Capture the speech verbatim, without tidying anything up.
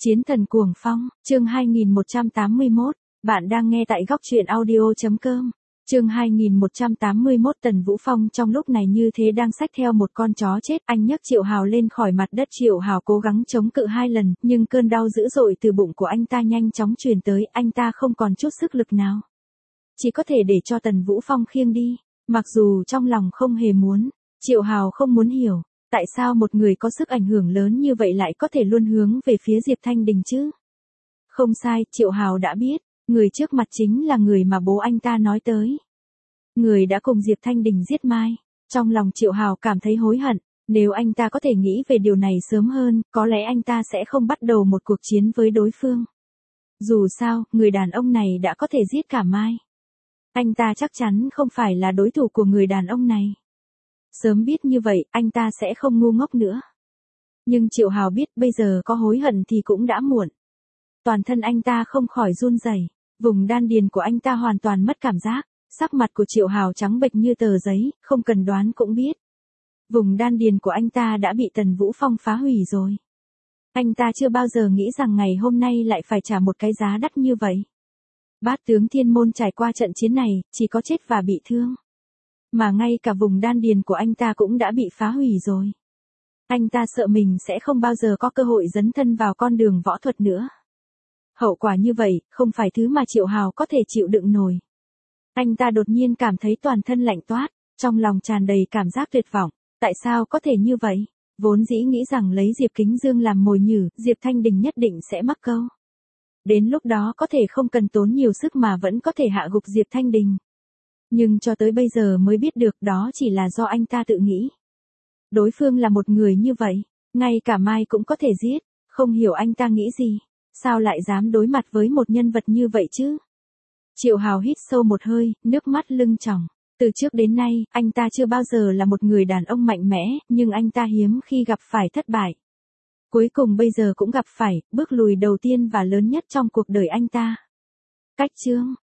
Chiến thần cuồng phong, chương hai nghìn một trăm tám mươi mốt, bạn đang nghe tại góc truyện audio.com. Chương hai nghìn một trăm tám mươi mốt. Tần Vũ Phong trong lúc này như thế đang xách theo một con chó chết, anh nhấc Triệu Hào lên khỏi mặt đất. Triệu Hào cố gắng chống cự hai lần, nhưng cơn đau dữ dội từ bụng của anh ta nhanh chóng truyền tới, anh ta không còn chút sức lực nào. Chỉ có thể để cho Tần Vũ Phong khiêng đi, mặc dù trong lòng không hề muốn. Triệu Hào không muốn hiểu, tại sao một người có sức ảnh hưởng lớn như vậy lại có thể luôn hướng về phía Diệp Thanh Đình chứ? Không sai, Triệu Hào đã biết, người trước mặt chính là người mà bố anh ta nói tới. Người đã cùng Diệp Thanh Đình giết Mai. Trong lòng Triệu Hào cảm thấy hối hận, nếu anh ta có thể nghĩ về điều này sớm hơn, có lẽ anh ta sẽ không bắt đầu một cuộc chiến với đối phương. Dù sao, người đàn ông này đã có thể giết cả Mai. Anh ta chắc chắn không phải là đối thủ của người đàn ông này. Sớm biết như vậy, anh ta sẽ không ngu ngốc nữa. Nhưng Triệu Hào biết bây giờ có hối hận thì cũng đã muộn. Toàn thân anh ta không khỏi run rẩy, vùng đan điền của anh ta hoàn toàn mất cảm giác, sắc mặt của Triệu Hào trắng bệch như tờ giấy, không cần đoán cũng biết. Vùng đan điền của anh ta đã bị Tần Vũ Phong phá hủy rồi. Anh ta chưa bao giờ nghĩ rằng ngày hôm nay lại phải trả một cái giá đắt như vậy. Bát tướng Thiên Môn trải qua trận chiến này, chỉ có chết và bị thương. Mà ngay cả vùng đan điền của anh ta cũng đã bị phá hủy rồi. Anh ta sợ mình sẽ không bao giờ có cơ hội dấn thân vào con đường võ thuật nữa. Hậu quả như vậy, không phải thứ mà Triệu Hào có thể chịu đựng nổi. Anh ta đột nhiên cảm thấy toàn thân lạnh toát, trong lòng tràn đầy cảm giác tuyệt vọng. Tại sao có thể như vậy? Vốn dĩ nghĩ rằng lấy Diệp Kính Dương làm mồi nhử, Diệp Thanh Đình nhất định sẽ mắc câu. Đến lúc đó có thể không cần tốn nhiều sức mà vẫn có thể hạ gục Diệp Thanh Đình. Nhưng cho tới bây giờ mới biết được đó chỉ là do anh ta tự nghĩ. Đối phương là một người như vậy, ngay cả Mai cũng có thể giết, không hiểu anh ta nghĩ gì, sao lại dám đối mặt với một nhân vật như vậy chứ? Triệu Hào hít sâu một hơi, nước mắt lưng tròng. Từ trước đến nay, anh ta chưa bao giờ là một người đàn ông mạnh mẽ, nhưng anh ta hiếm khi gặp phải thất bại. Cuối cùng bây giờ cũng gặp phải bước lùi đầu tiên và lớn nhất trong cuộc đời anh ta. Cách chương,